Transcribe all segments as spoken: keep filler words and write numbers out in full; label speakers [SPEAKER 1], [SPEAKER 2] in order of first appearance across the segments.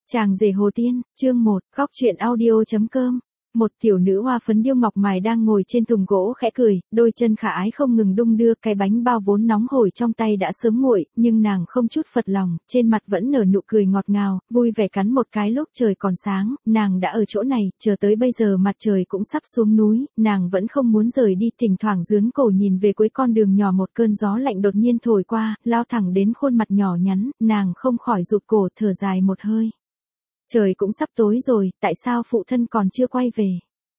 [SPEAKER 1] Chàng rể Hồ Tiên, chương một, góc truyện audio.com. Một tiểu nữ hoa phấn điêu ngọc mài đang ngồi trên thùng gỗ khẽ cười, đôi chân khả ái không ngừng đung đưa, cái bánh bao vốn nóng hổi trong tay đã sớm nguội, nhưng nàng không chút phật lòng, trên mặt vẫn nở nụ cười ngọt ngào, vui vẻ cắn một cái lúc trời còn sáng, nàng đã ở chỗ này, chờ tới bây giờ mặt trời cũng sắp xuống núi, nàng vẫn không muốn rời đi, thỉnh thoảng dướn cổ nhìn về cuối con đường nhỏ, một cơn gió lạnh đột nhiên thổi qua, lao thẳng đến khuôn mặt nhỏ nhắn, nàng không khỏi rụt cổ thở dài một hơi. Trời cũng sắp tối rồi, tại sao phụ thân còn chưa quay về?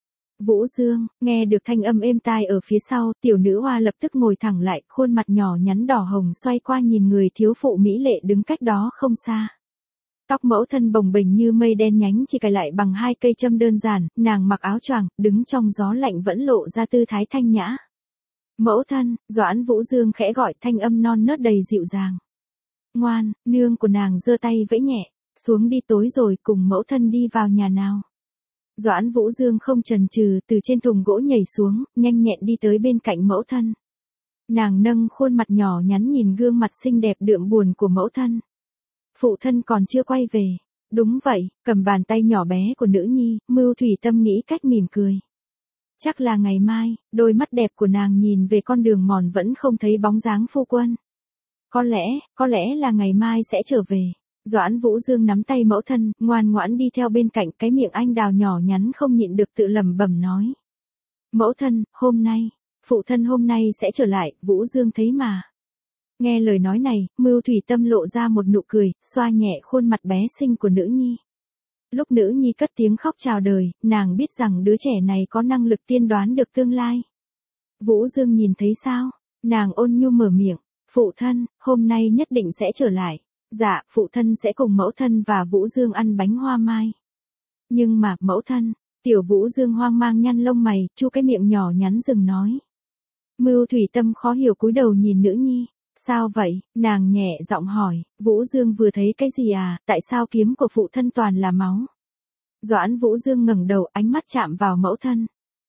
[SPEAKER 1] Vũ Dương, nghe được thanh âm êm tai ở phía sau, tiểu nữ hoa lập tức ngồi thẳng lại, khuôn mặt nhỏ nhắn đỏ hồng xoay qua nhìn người thiếu phụ mỹ lệ đứng cách đó không xa. Tóc mẫu thân bồng bềnh như mây đen nhánh chỉ cài lại bằng hai cây châm đơn giản, nàng mặc áo choàng, đứng trong gió lạnh vẫn lộ ra tư thái thanh nhã. Mẫu thân, Doãn Vũ Dương khẽ gọi, thanh âm non nớt đầy dịu dàng. Ngoan, nương của nàng giơ tay vẫy nhẹ. Xuống đi, tối rồi, cùng mẫu thân đi vào nhà nào. Doãn Vũ Dương không chần chừ, từ trên thùng gỗ nhảy xuống, nhanh nhẹn đi tới bên cạnh mẫu thân. Nàng nâng khuôn mặt nhỏ nhắn nhìn gương mặt xinh đẹp đượm buồn của mẫu thân. Phụ thân còn chưa quay về. Đúng vậy, cầm bàn tay nhỏ bé của nữ nhi, Mưu Thủy Tâm nghĩ cách mỉm cười. Chắc là ngày mai, đôi mắt đẹp của nàng nhìn về con đường mòn vẫn không thấy bóng dáng phu quân. Có lẽ, có lẽ là ngày mai sẽ trở về. Doãn Vũ Dương nắm tay mẫu thân, ngoan ngoãn đi theo bên cạnh, cái miệng anh đào nhỏ nhắn không nhịn được tự lẩm bẩm nói. Mẫu thân, hôm nay, phụ thân hôm nay sẽ trở lại, Vũ Dương thấy mà. Nghe lời nói này, Mưu Thủy Tâm lộ ra một nụ cười, xoa nhẹ khuôn mặt bé xinh của nữ nhi. Lúc nữ nhi cất tiếng khóc chào đời, nàng biết rằng đứa trẻ này có năng lực tiên đoán được tương lai. Vũ Dương nhìn thấy sao? Nàng ôn nhu mở miệng, phụ thân, hôm nay nhất định sẽ trở lại. Dạ, phụ thân sẽ cùng mẫu thân và Vũ Dương ăn bánh hoa mai. Nhưng mà, mẫu thân, tiểu Vũ Dương hoang mang nhăn lông mày, chu cái miệng nhỏ nhắn dừng nói. Mưu Thủy Tâm khó hiểu cúi đầu nhìn nữ nhi. Sao vậy? Nàng nhẹ giọng hỏi, Vũ Dương vừa thấy cái gì à, tại sao kiếm của phụ thân toàn là máu? Doãn Vũ Dương ngẩng đầu, ánh mắt chạm vào mẫu thân.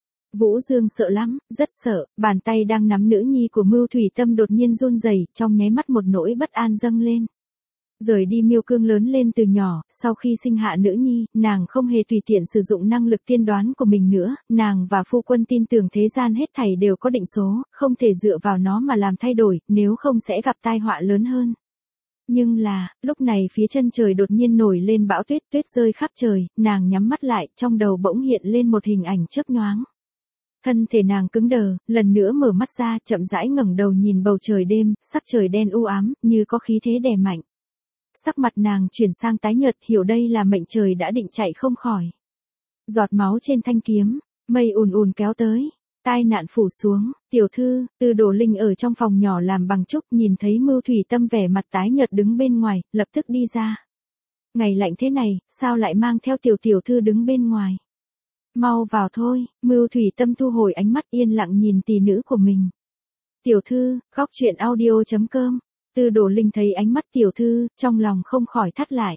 [SPEAKER 1] Vũ Dương sợ lắm, rất sợ, bàn tay đang nắm nữ nhi của Mưu Thủy Tâm đột nhiên run rẩy, trong nháy mắt một nỗi bất an dâng lên. Rời đi Miêu Cương lớn lên từ nhỏ, sau khi sinh hạ nữ nhi, nàng không hề tùy tiện sử dụng năng lực tiên đoán của mình nữa, nàng và phu quân tin tưởng thế gian hết thảy đều có định số, không thể dựa vào nó mà làm thay đổi, nếu không sẽ gặp tai họa lớn hơn. Nhưng là, lúc này phía chân trời đột nhiên nổi lên bão tuyết, tuyết rơi khắp trời, nàng nhắm mắt lại, trong đầu bỗng hiện lên một hình ảnh chớp nhoáng. Thân thể nàng cứng đờ, lần nữa mở mắt ra, chậm rãi ngẩng đầu nhìn bầu trời đêm, sắc trời đen u ám, như có khí thế đè mạnh. Sắc mặt nàng chuyển sang tái nhợt, hiểu đây là mệnh trời đã định chạy không khỏi. Giọt máu trên thanh kiếm, mây ùn ùn kéo tới, tai nạn phủ xuống, tiểu thư, Từ Đổ Linh ở trong phòng nhỏ làm bằng trúc nhìn thấy Mưu Thủy Tâm vẻ mặt tái nhợt đứng bên ngoài, lập tức đi ra. Ngày lạnh thế này, sao lại mang theo tiểu tiểu thư đứng bên ngoài? Mau vào thôi, Mưu Thủy Tâm thu hồi ánh mắt yên lặng nhìn tỷ nữ của mình. Tiểu thư, góc truyện audio.com. Từ Đổ Linh thấy ánh mắt tiểu thư, trong lòng không khỏi thắt lại.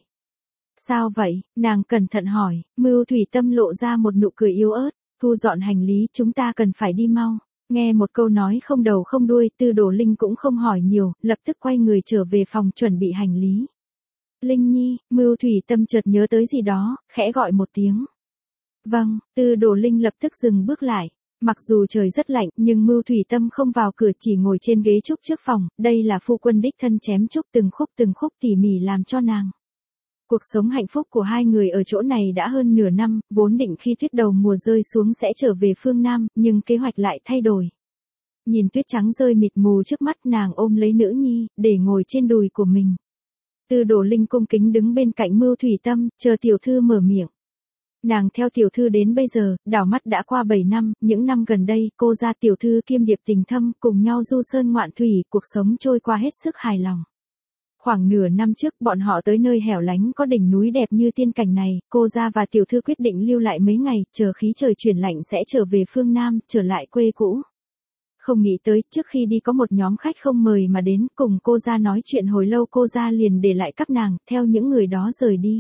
[SPEAKER 1] Sao vậy? Nàng cẩn thận hỏi, Mưu Thủy Tâm lộ ra một nụ cười yếu ớt, thu dọn hành lý, chúng ta cần phải đi mau. Nghe một câu nói không đầu không đuôi, Từ Đổ Linh cũng không hỏi nhiều, lập tức quay người trở về phòng chuẩn bị hành lý. Linh Nhi, Mưu Thủy Tâm chợt nhớ tới gì đó, khẽ gọi một tiếng. Vâng, Từ Đổ Linh lập tức dừng bước lại. Mặc dù trời rất lạnh, nhưng Mưu Thủy Tâm không vào cửa, chỉ ngồi trên ghế trúc trước phòng, đây là phu quân đích thân chém trúc từng khúc từng khúc tỉ mỉ làm cho nàng. Cuộc sống hạnh phúc của hai người ở chỗ này đã hơn nửa năm, vốn định khi tuyết đầu mùa rơi xuống sẽ trở về phương Nam, nhưng kế hoạch lại thay đổi. Nhìn tuyết trắng rơi mịt mù trước mắt, nàng ôm lấy nữ nhi, để ngồi trên đùi của mình. Từ Đổ Linh cung kính đứng bên cạnh Mưu Thủy Tâm, chờ tiểu thư mở miệng. Nàng theo tiểu thư đến bây giờ, đảo mắt đã qua bảy năm, những năm gần đây, cô gia tiểu thư kiêm điệp tình thâm, cùng nhau du sơn ngoạn thủy, cuộc sống trôi qua hết sức hài lòng. Khoảng nửa năm trước, bọn họ tới nơi hẻo lánh có đỉnh núi đẹp như tiên cảnh này, cô gia và tiểu thư quyết định lưu lại mấy ngày, chờ khí trời chuyển lạnh sẽ trở về phương Nam, trở lại quê cũ. Không nghĩ tới, trước khi đi có một nhóm khách không mời mà đến, cùng cô gia nói chuyện hồi lâu, cô gia liền để lại các nàng, theo những người đó rời đi.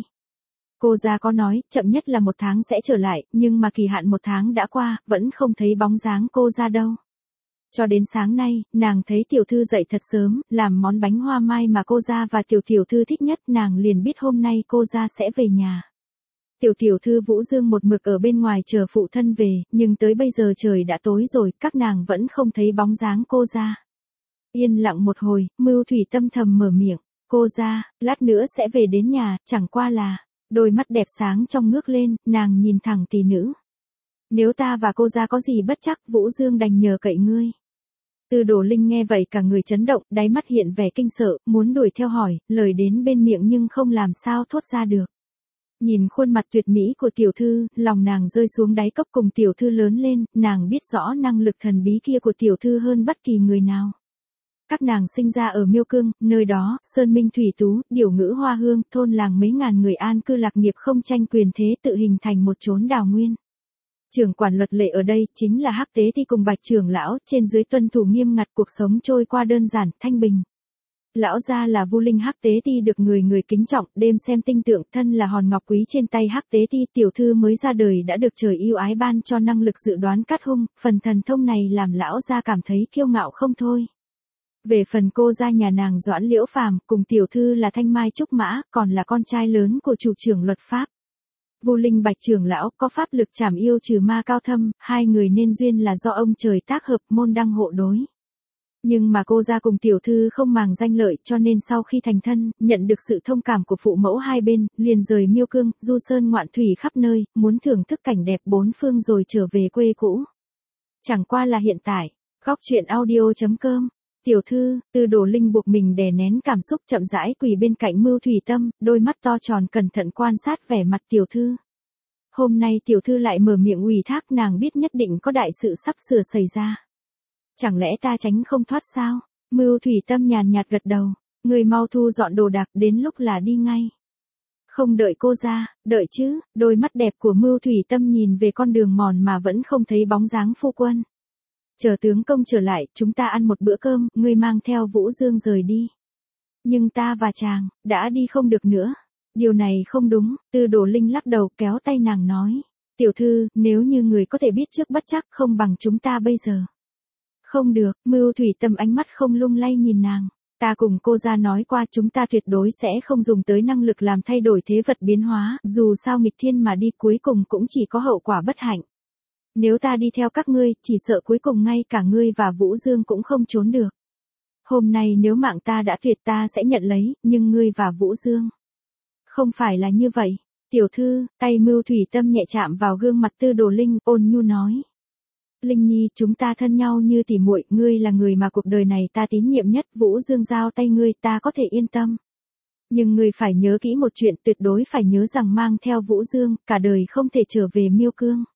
[SPEAKER 1] Cô gia có nói, chậm nhất là một tháng sẽ trở lại, nhưng mà kỳ hạn một tháng đã qua, vẫn không thấy bóng dáng cô gia đâu. Cho đến sáng nay, nàng thấy tiểu thư dậy thật sớm, làm món bánh hoa mai mà cô gia và tiểu tiểu thư thích nhất, nàng liền biết hôm nay cô gia sẽ về nhà. Tiểu tiểu thư Vũ Dương một mực ở bên ngoài chờ phụ thân về, nhưng tới bây giờ trời đã tối rồi, các nàng vẫn không thấy bóng dáng cô gia. Yên lặng một hồi, Mưu Thủy Tâm thầm mở miệng, cô gia, lát nữa sẽ về đến nhà, chẳng qua là, đôi mắt đẹp sáng trong ngước lên, nàng nhìn thẳng tỷ nữ. Nếu ta và cô gia có gì bất chắc, Vũ Dương đành nhờ cậy ngươi. Tư Đồ Linh nghe vậy cả người chấn động, đáy mắt hiện vẻ kinh sợ, muốn đuổi theo hỏi, lời đến bên miệng nhưng không làm sao thốt ra được. Nhìn khuôn mặt tuyệt mỹ của tiểu thư, lòng nàng rơi xuống đáy cốc, cùng tiểu thư lớn lên, nàng biết rõ năng lực thần bí kia của tiểu thư hơn bất kỳ người nào. Các nàng sinh ra ở Miêu Cương, nơi đó, sơn minh thủy tú, điểu ngữ hoa hương, thôn làng mấy ngàn người an cư lạc nghiệp không tranh quyền thế, tự hình thành một chốn đào nguyên. Trưởng quản luật lệ ở đây chính là Hắc Tế Ti cùng Bạch trưởng lão, trên dưới tuân thủ nghiêm ngặt, cuộc sống trôi qua đơn giản, thanh bình. Lão gia là Vu Linh Hắc Tế Ti được người người kính trọng, đêm xem tinh tượng, thân là hòn ngọc quý trên tay Hắc Tế Ti, tiểu thư mới ra đời đã được trời yêu ái ban cho năng lực dự đoán cát hung, phần thần thông này làm lão gia cảm thấy kiêu ngạo không thôi. Về phần cô gia nhà nàng Doãn Liễu Phàm, cùng tiểu thư là Thanh Mai Trúc Mã, còn là con trai lớn của chủ trưởng luật pháp. Vu Linh Bạch trưởng lão có pháp lực trảm yêu trừ ma cao thâm, hai người nên duyên là do ông trời tác hợp, môn đăng hộ đối. Nhưng mà cô gia cùng tiểu thư không màng danh lợi, cho nên sau khi thành thân, nhận được sự thông cảm của phụ mẫu hai bên, liền rời Miêu Cương, du sơn ngoạn thủy khắp nơi, muốn thưởng thức cảnh đẹp bốn phương rồi trở về quê cũ. Chẳng qua là hiện tại, góc truyện audio chấm com. Tiểu thư, Tư Đồ Linh buộc mình đè nén cảm xúc, chậm rãi quỳ bên cạnh Mưu Thủy Tâm, đôi mắt to tròn cẩn thận quan sát vẻ mặt tiểu thư. Hôm nay tiểu thư lại mở miệng ủy thác, nàng biết nhất định có đại sự sắp sửa xảy ra. Chẳng lẽ ta tránh không thoát sao? Mưu Thủy Tâm nhàn nhạt gật đầu, người mau thu dọn đồ đạc, đến lúc là đi ngay. Không đợi cô ra, đợi chứ, đôi mắt đẹp của Mưu Thủy Tâm nhìn về con đường mòn mà vẫn không thấy bóng dáng phu quân. Chờ tướng công trở lại, chúng ta ăn một bữa cơm, ngươi mang theo Vũ Dương rời đi. Nhưng ta và chàng, đã đi không được nữa. Điều này không đúng, Tư Đồ Linh lắc đầu kéo tay nàng nói. Tiểu thư, nếu như người có thể biết trước bất chắc, không bằng chúng ta bây giờ. Không được, Mưu Thủy Tâm ánh mắt không lung lay nhìn nàng. Ta cùng cô ra nói qua, chúng ta tuyệt đối sẽ không dùng tới năng lực làm thay đổi thế vật biến hóa, dù sao nghịch thiên mà đi cuối cùng cũng chỉ có hậu quả bất hạnh. Nếu ta đi theo các ngươi, chỉ sợ cuối cùng ngay cả ngươi và Vũ Dương cũng không trốn được. Hôm nay nếu mạng ta đã tuyệt ta sẽ nhận lấy, nhưng ngươi và Vũ Dương. Không phải là như vậy. Tiểu thư, tay Mưu Thủy Tâm nhẹ chạm vào gương mặt Tư Đồ Linh, ôn nhu nói. Linh Nhi, chúng ta thân nhau như tỉ muội, ngươi là người mà cuộc đời này ta tín nhiệm nhất, Vũ Dương giao tay ngươi, ta có thể yên tâm. Nhưng ngươi phải nhớ kỹ một chuyện, tuyệt đối phải nhớ rằng mang theo Vũ Dương, cả đời không thể trở về Miêu Cương.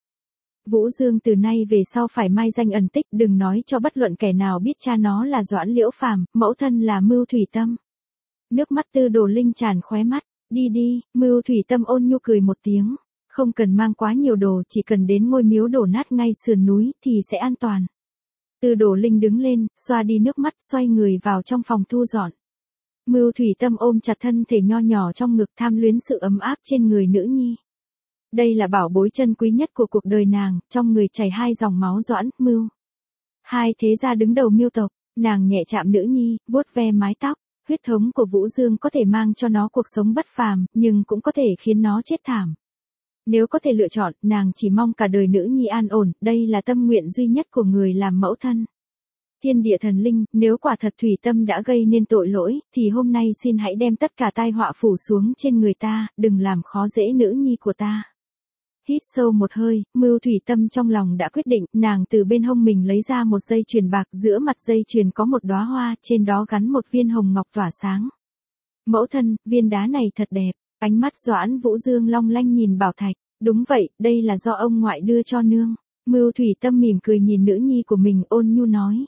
[SPEAKER 1] Vũ Dương từ nay về sau phải mai danh ẩn tích, đừng nói cho bất luận kẻ nào biết cha nó là Doãn Liễu Phàm, mẫu thân là Mưu Thủy Tâm. Nước mắt Tư Đồ Linh tràn khóe mắt, đi đi, Mưu Thủy Tâm ôn nhu cười một tiếng, không cần mang quá nhiều đồ, chỉ cần đến ngôi miếu đổ nát ngay sườn núi thì sẽ an toàn. Tư Đồ Linh đứng lên, xoa đi nước mắt, xoay người vào trong phòng thu dọn. Mưu Thủy Tâm ôm chặt thân thể nho nhỏ trong ngực, tham luyến sự ấm áp trên người nữ nhi. Đây là bảo bối chân quý nhất của cuộc đời nàng, trong người chảy hai dòng máu Doãn, Mưu. Hai thế gia đứng đầu Miêu tộc, nàng nhẹ chạm nữ nhi, vuốt ve mái tóc, huyết thống của Vũ Dương có thể mang cho nó cuộc sống bất phàm, nhưng cũng có thể khiến nó chết thảm. Nếu có thể lựa chọn, nàng chỉ mong cả đời nữ nhi an ổn, đây là tâm nguyện duy nhất của người làm mẫu thân. Thiên địa thần linh, nếu quả thật Thủy Tâm đã gây nên tội lỗi, thì hôm nay xin hãy đem tất cả tai họa phủ xuống trên người ta, đừng làm khó dễ nữ nhi của ta. Hít sâu một hơi, Mưu Thủy Tâm trong lòng đã quyết định, nàng từ bên hông mình lấy ra một dây chuyền bạc, giữa mặt dây chuyền có một đóa hoa, trên đó gắn một viên hồng ngọc tỏa sáng. Mẫu thân, viên đá này thật đẹp, ánh mắt Doãn Vũ Dương long lanh nhìn bảo thạch, đúng vậy, đây là do ông ngoại đưa cho nương. Mưu Thủy Tâm mỉm cười nhìn nữ nhi của mình, ôn nhu nói.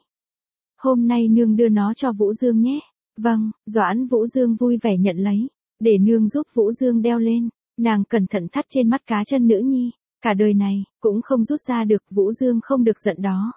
[SPEAKER 1] Hôm nay nương đưa nó cho Vũ Dương nhé. Vâng, Doãn Vũ Dương vui vẻ nhận lấy, để nương giúp Vũ Dương đeo lên. Nàng cẩn thận thắt trên mắt cá chân nữ nhi, cả đời này, cũng không rút ra được, Vũ Dương không được giận đó.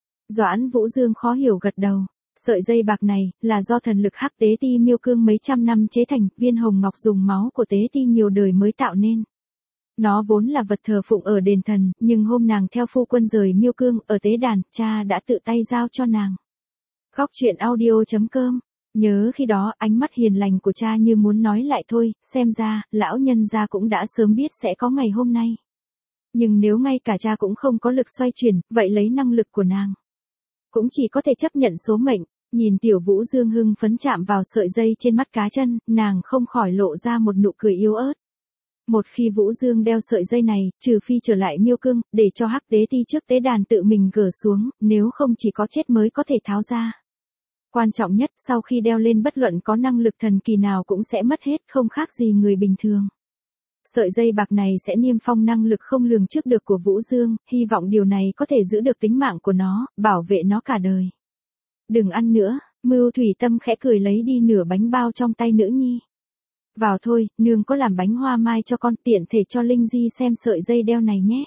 [SPEAKER 1] Doãn Vũ Dương khó hiểu gật đầu, sợi dây bạc này, là do thần lực Hắc Tế Ti Miêu Cương mấy trăm năm chế thành, viên hồng ngọc dùng máu của Tế Ti nhiều đời mới tạo nên. Nó vốn là vật thờ phụng ở đền thần, nhưng hôm nàng theo phu quân rời Miêu Cương ở tế đàn, cha đã tự tay giao cho nàng. Góc truyện audio chấm com. Nhớ khi đó ánh mắt hiền lành của cha như muốn nói lại thôi, xem ra, lão nhân gia cũng đã sớm biết sẽ có ngày hôm nay. Nhưng nếu ngay cả cha cũng không có lực xoay chuyển, vậy lấy năng lực của nàng cũng chỉ có thể chấp nhận số mệnh. Nhìn Tiểu Vũ Dương hưng phấn chạm vào sợi dây trên mắt cá chân, nàng không khỏi lộ ra một nụ cười yếu ớt. Một khi Vũ Dương đeo sợi dây này, trừ phi trở lại Miêu Cương, để cho Hắc Đế Ti trước tế đàn tự mình gỡ xuống, nếu không chỉ có chết mới có thể tháo ra. Quan trọng nhất, sau khi đeo lên bất luận có năng lực thần kỳ nào cũng sẽ mất hết, không khác gì người bình thường. Sợi dây bạc này sẽ niêm phong năng lực không lường trước được của Vũ Dương, hy vọng điều này có thể giữ được tính mạng của nó, bảo vệ nó cả đời. Đừng ăn nữa, Mưu Thủy Tâm khẽ cười lấy đi nửa bánh bao trong tay nữ nhi. Vào thôi, nương có làm bánh hoa mai cho con, tiện thể cho Linh Di xem sợi dây đeo này nhé.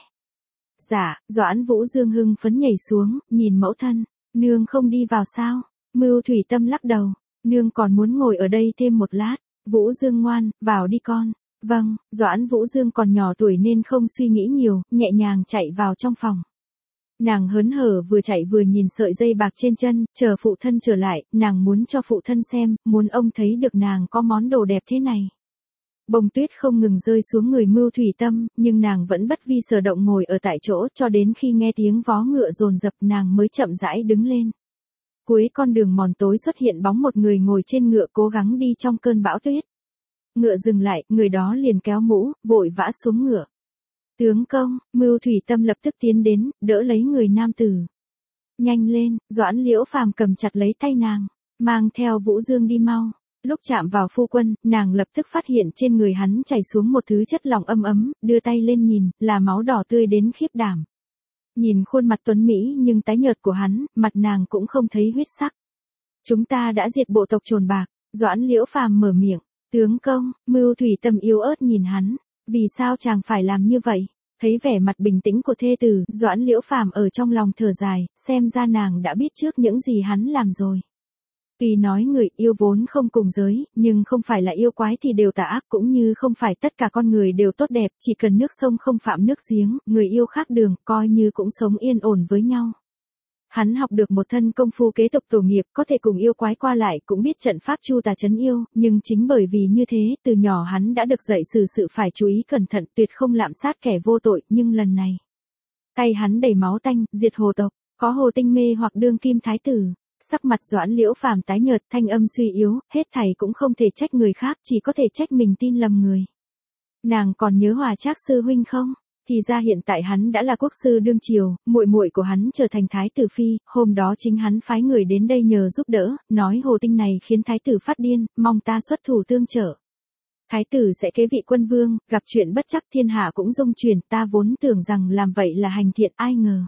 [SPEAKER 1] Dạ, Doãn Vũ Dương hưng phấn nhảy xuống, nhìn mẫu thân, nương không đi vào sao? Mưu Thủy Tâm lắc đầu, nương còn muốn ngồi ở đây thêm một lát. Vũ Dương ngoan, vào đi con. Vâng, Doãn Vũ Dương còn nhỏ tuổi nên không suy nghĩ nhiều, nhẹ nhàng chạy vào trong phòng. Nàng hớn hở vừa chạy vừa nhìn sợi dây bạc trên chân, chờ phụ thân trở lại, nàng muốn cho phụ thân xem, muốn ông thấy được nàng có món đồ đẹp thế này. Bông tuyết không ngừng rơi xuống người Mưu Thủy Tâm, nhưng nàng vẫn bất vi sở động ngồi ở tại chỗ cho đến khi nghe tiếng vó ngựa dồn dập nàng mới chậm rãi đứng lên. Cuối con đường mòn tối xuất hiện bóng một người ngồi trên ngựa cố gắng đi trong cơn bão tuyết. Ngựa dừng lại, người đó liền kéo mũ, vội vã xuống ngựa. Tướng công, Mưu Thủy Tâm lập tức tiến đến, đỡ lấy người nam tử. Nhanh lên, Doãn Liễu Phàm cầm chặt lấy tay nàng, mang theo Vũ Dương đi mau. Lúc chạm vào phu quân, nàng lập tức phát hiện trên người hắn chảy xuống một thứ chất lỏng âm ấm, đưa tay lên nhìn, là máu đỏ tươi đến khiếp đảm. Nhìn khuôn mặt tuấn mỹ nhưng tái nhợt của hắn, mặt nàng cũng không thấy huyết sắc. Chúng ta đã diệt bộ tộc Trồn Bạc, Doãn Liễu Phàm mở miệng. Tướng công, Mưu Thủy Tâm yếu ớt nhìn hắn, vì sao chàng phải làm như vậy? Thấy vẻ mặt bình tĩnh của thê tử, Doãn Liễu Phàm ở trong lòng thở dài, xem ra nàng đã biết trước những gì hắn làm rồi. Tuy nói người yêu vốn không cùng giới, nhưng không phải là yêu quái thì đều tà ác, cũng như không phải tất cả con người đều tốt đẹp, chỉ cần nước sông không phạm nước giếng, người yêu khác đường, coi như cũng sống yên ổn với nhau. Hắn học được một thân công phu kế tục tổ nghiệp, có thể cùng yêu quái qua lại, cũng biết trận pháp chu tà trấn yêu, nhưng chính bởi vì như thế, từ nhỏ hắn đã được dạy xử sự phải chú ý cẩn thận, tuyệt không lạm sát kẻ vô tội, nhưng lần này, tay hắn đầy máu tanh, diệt hồ tộc, có Hồ Tinh Mê hoặc đương kim thái tử. Sắc mặt Doãn Liễu Phàm tái nhợt, thanh âm suy yếu, hết thảy cũng không thể trách người khác, chỉ có thể trách mình tin lầm người. Nàng còn nhớ Hòa Trác sư huynh không? Thì ra hiện tại hắn đã là quốc sư đương triều, muội muội của hắn trở thành thái tử phi, hôm đó chính hắn phái người đến đây nhờ giúp đỡ, nói Hồ Tinh này khiến thái tử phát điên, mong ta xuất thủ tương trợ. Thái tử sẽ kế vị quân vương, gặp chuyện bất chắc thiên hạ cũng rung chuyển, ta vốn tưởng rằng làm vậy là hành thiện, ai ngờ.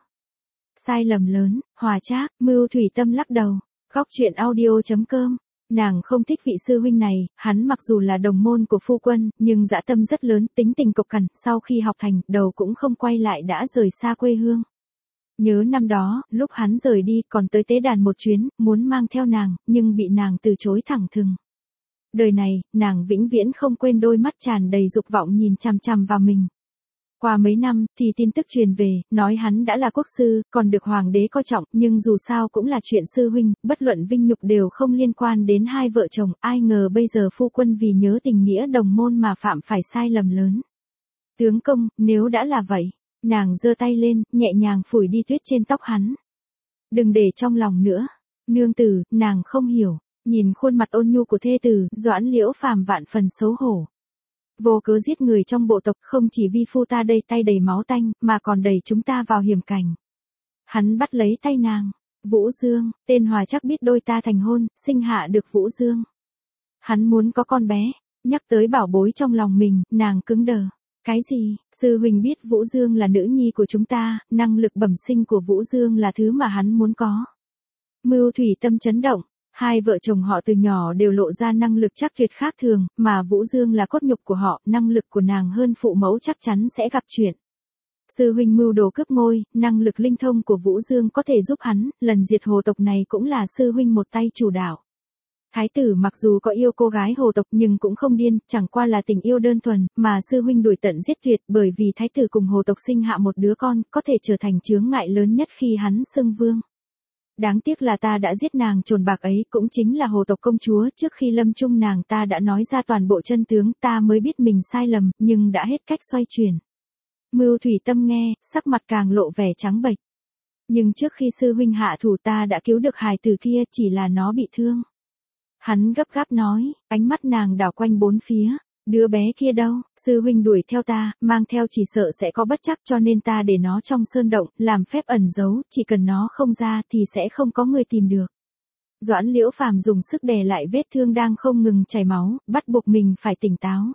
[SPEAKER 1] Sai lầm lớn, Hòa Trác, Mưu Thủy Tâm lắc đầu. Góc truyện audio chấm com. Nàng không thích vị sư huynh này, hắn mặc dù là đồng môn của phu quân, nhưng dã tâm rất lớn, tính tình cộc cằn, sau khi học thành, đầu cũng không quay lại đã rời xa quê hương. Nhớ năm đó, lúc hắn rời đi, còn tới tế đàn một chuyến, muốn mang theo nàng, nhưng bị nàng từ chối thẳng thừng. Đời này, nàng vĩnh viễn không quên đôi mắt tràn đầy dục vọng nhìn chằm chằm vào mình. Qua mấy năm, thì tin tức truyền về, nói hắn đã là quốc sư, còn được hoàng đế coi trọng, nhưng dù sao cũng là chuyện sư huynh, bất luận vinh nhục đều không liên quan đến hai vợ chồng, ai ngờ bây giờ phu quân vì nhớ tình nghĩa đồng môn mà phạm phải sai lầm lớn. Tướng công, nếu đã là vậy, nàng giơ tay lên, nhẹ nhàng phủi đi tuyết trên tóc hắn. Đừng để trong lòng nữa. Nương tử, nàng không hiểu, nhìn khuôn mặt ôn nhu của thê tử, Doãn Liễu Phàm vạn phần xấu hổ. Vô cớ giết người trong bộ tộc không chỉ vi phu ta đây tay đầy máu tanh, mà còn đẩy chúng ta vào hiểm cảnh. Hắn bắt lấy tay nàng. Vũ Dương, tên Hòa Trác biết đôi ta thành hôn, sinh hạ được Vũ Dương. Hắn muốn có con bé, nhắc tới bảo bối trong lòng mình, nàng cứng đờ. Cái gì, sư huynh biết Vũ Dương là nữ nhi của chúng ta, năng lực bẩm sinh của Vũ Dương là thứ mà hắn muốn có. Mưu Thủy Tâm chấn động. Hai vợ chồng họ từ nhỏ đều lộ ra năng lực chắc tuyệt khác thường, mà Vũ Dương là cốt nhục của họ, năng lực của nàng hơn phụ mẫu chắc chắn sẽ gặp chuyện. Sư huynh mưu đồ cướp ngôi, năng lực linh thông của Vũ Dương có thể giúp hắn, lần diệt hồ tộc này cũng là sư huynh một tay chủ đạo. Thái tử mặc dù có yêu cô gái hồ tộc nhưng cũng không điên, chẳng qua là tình yêu đơn thuần, mà sư huynh đuổi tận giết tuyệt bởi vì thái tử cùng hồ tộc sinh hạ một đứa con, có thể trở thành chướng ngại lớn nhất khi hắn xưng vương. Đáng tiếc là ta đã giết nàng trồn bạc ấy, cũng chính là hồ tộc công chúa, trước khi lâm chung nàng ta đã nói ra toàn bộ chân tướng, ta mới biết mình sai lầm, nhưng đã hết cách xoay chuyển. Mưu Thủy Tâm nghe, sắc mặt càng lộ vẻ trắng bệch. Nhưng trước khi sư huynh hạ thủ ta đã cứu được hài tử kia, chỉ là nó bị thương. Hắn gấp gáp nói, ánh mắt nàng đảo quanh bốn phía. Đứa bé kia đâu, sư huynh đuổi theo ta, mang theo chỉ sợ sẽ có bất trắc cho nên ta để nó trong sơn động, làm phép ẩn giấu, chỉ cần nó không ra thì sẽ không có người tìm được. Doãn Liễu Phàm dùng sức đè lại vết thương đang không ngừng chảy máu, bắt buộc mình phải tỉnh táo.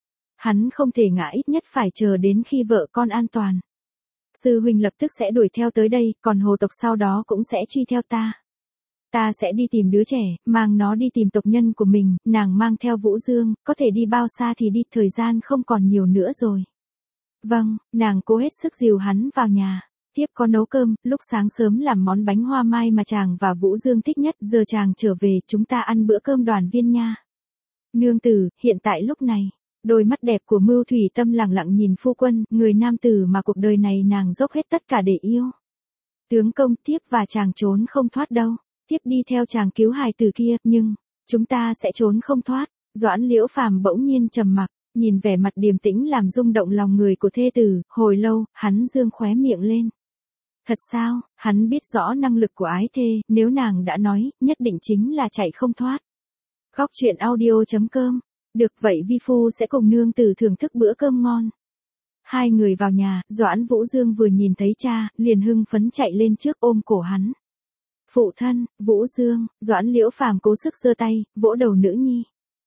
[SPEAKER 1] Hắn không thể ngã, ít nhất phải chờ đến khi vợ con an toàn. Sư huynh lập tức sẽ đuổi theo tới đây, còn hồ tộc sau đó cũng sẽ truy theo ta. Ta sẽ đi tìm đứa trẻ, mang nó đi tìm tộc nhân của mình, nàng mang theo Vũ Dương, có thể đi bao xa thì đi, thời gian không còn nhiều nữa rồi. Vâng, nàng cố hết sức dìu hắn vào nhà. Tiếp có nấu cơm, lúc sáng sớm làm món bánh hoa mai mà chàng và Vũ Dương thích nhất, giờ chàng trở về, chúng ta ăn bữa cơm đoàn viên nha. Nương tử, hiện tại lúc này, đôi mắt đẹp của Mưu Thủy Tâm lặng lặng nhìn phu quân, người nam tử mà cuộc đời này nàng dốc hết tất cả để yêu. Tướng công tiếp và chàng trốn không thoát đâu. Tiếp đi theo chàng cứu hài tử kia, nhưng, chúng ta sẽ trốn không thoát. Doãn Liễu Phàm bỗng nhiên trầm mặc, nhìn vẻ mặt điềm tĩnh làm rung động lòng người của thê tử, hồi lâu, hắn dương khóe miệng lên. Thật sao, hắn biết rõ năng lực của ái thê, nếu nàng đã nói, nhất định chính là chạy không thoát. Góc truyện audio chấm com. Được vậy vi phu sẽ cùng nương tử thưởng thức bữa cơm ngon. Hai người vào nhà, Doãn Vũ Dương vừa nhìn thấy cha, liền hưng phấn chạy lên trước ôm cổ hắn. Phụ thân, Vũ Dương, Doãn Liễu Phàm cố sức giơ tay, vỗ đầu nữ nhi.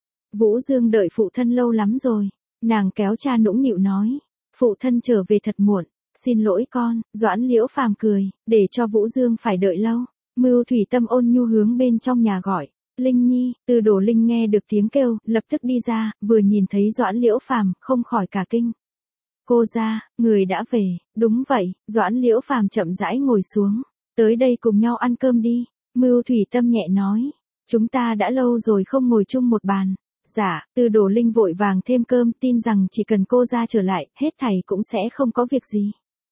[SPEAKER 1] Vũ Dương đợi phụ thân lâu lắm rồi, nàng kéo cha nũng nịu nói. Phụ thân trở về thật muộn, xin lỗi con, Doãn Liễu Phàm cười, để cho Vũ Dương phải đợi lâu. Mưu Thủy Tâm ôn nhu hướng bên trong nhà gọi. Linh Nhi, Từ Đồ Linh nghe được tiếng kêu, lập tức đi ra, vừa nhìn thấy Doãn Liễu Phàm, không khỏi cả kinh. Cô ra, người đã về, đúng vậy, Doãn Liễu Phàm chậm rãi ngồi xuống. Tới đây cùng nhau ăn cơm đi, Mưu Thủy Tâm nhẹ nói. Chúng ta đã lâu rồi không ngồi chung một bàn. Dạ, Từ Đồ Linh vội vàng thêm cơm, tin rằng chỉ cần cô ra trở lại, hết thảy cũng sẽ không có việc gì.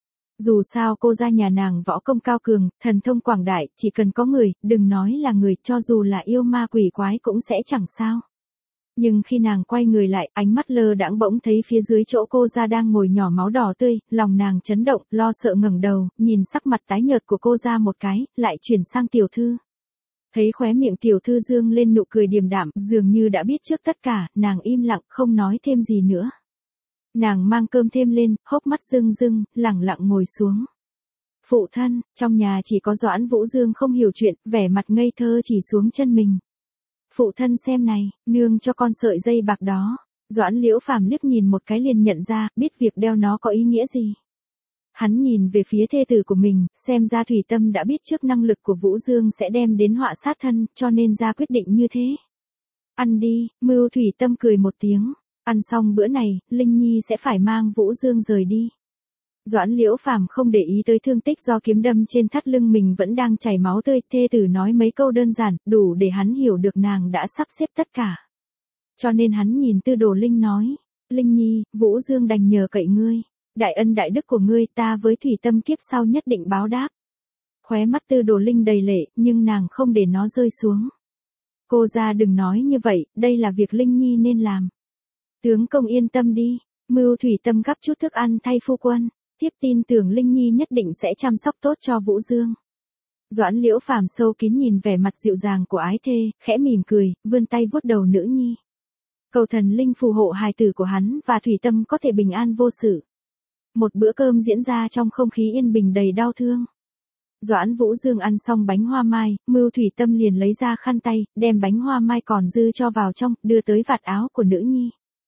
[SPEAKER 1] Dù sao cô ra nhà nàng võ công cao cường, thần thông quảng đại, chỉ cần có người, đừng nói là người, cho dù là yêu ma quỷ quái cũng sẽ chẳng sao. Nhưng khi nàng quay người lại, ánh mắt lơ đãng bỗng thấy phía dưới chỗ cô ra đang ngồi nhỏ máu đỏ tươi, lòng nàng chấn động, lo sợ ngẩng đầu, nhìn sắc mặt tái nhợt của cô ra một cái, lại chuyển sang tiểu thư. Thấy khóe miệng tiểu thư dương lên nụ cười điềm đạm, dường như đã biết trước tất cả, nàng im lặng, không nói thêm gì nữa. Nàng mang cơm thêm lên, hốc mắt rưng rưng, lẳng lặng ngồi xuống. Phụ thân, trong nhà chỉ có Doãn Vũ Dương không hiểu chuyện, vẻ mặt ngây thơ chỉ xuống chân mình. Phụ thân xem này, nương cho con sợi dây bạc đó. Doãn Liễu Phàm liếc nhìn một cái liền nhận ra, biết việc đeo nó có ý nghĩa gì. Hắn nhìn về phía thê tử của mình, xem ra Thủy Tâm đã biết trước năng lực của Vũ Dương sẽ đem đến họa sát thân, cho nên ra quyết định như thế. Ăn đi, Mưu Thủy Tâm cười một tiếng. Ăn xong bữa này, Linh Nhi sẽ phải mang Vũ Dương rời đi. Doãn Liễu Phàm không để ý tới thương tích do kiếm đâm trên thắt lưng mình vẫn đang chảy máu tươi, thê tử nói mấy câu đơn giản, đủ để hắn hiểu được nàng đã sắp xếp tất cả. Cho nên hắn nhìn Tư Đồ Linh nói, Linh Nhi, Vũ Dương đành nhờ cậy ngươi, đại ân đại đức của ngươi ta với Thủy Tâm kiếp sau nhất định báo đáp. Khóe mắt Tư Đồ Linh đầy lệ, nhưng nàng không để nó rơi xuống. Cô ra đừng nói như vậy, đây là việc Linh Nhi nên làm. Tướng công yên tâm đi, Mưu Thủy Tâm gắp chút thức ăn thay phu quân. Tiếp tin tưởng Linh Nhi nhất định sẽ chăm sóc tốt cho Vũ Dương. Doãn Liễu Phàm sâu kín nhìn vẻ mặt dịu dàng của ái thê, khẽ mỉm cười, vươn tay vuốt đầu nữ nhi. Cầu thần linh phù hộ hài tử của hắn và Thủy Tâm có thể bình an vô sự. Một bữa cơm diễn ra trong không khí yên bình đầy đau thương. Doãn Vũ Dương ăn xong bánh hoa mai, Mưu Thủy Tâm liền lấy ra khăn tay, đem bánh hoa mai còn dư cho vào trong, đưa tới vạt áo của nữ nhi.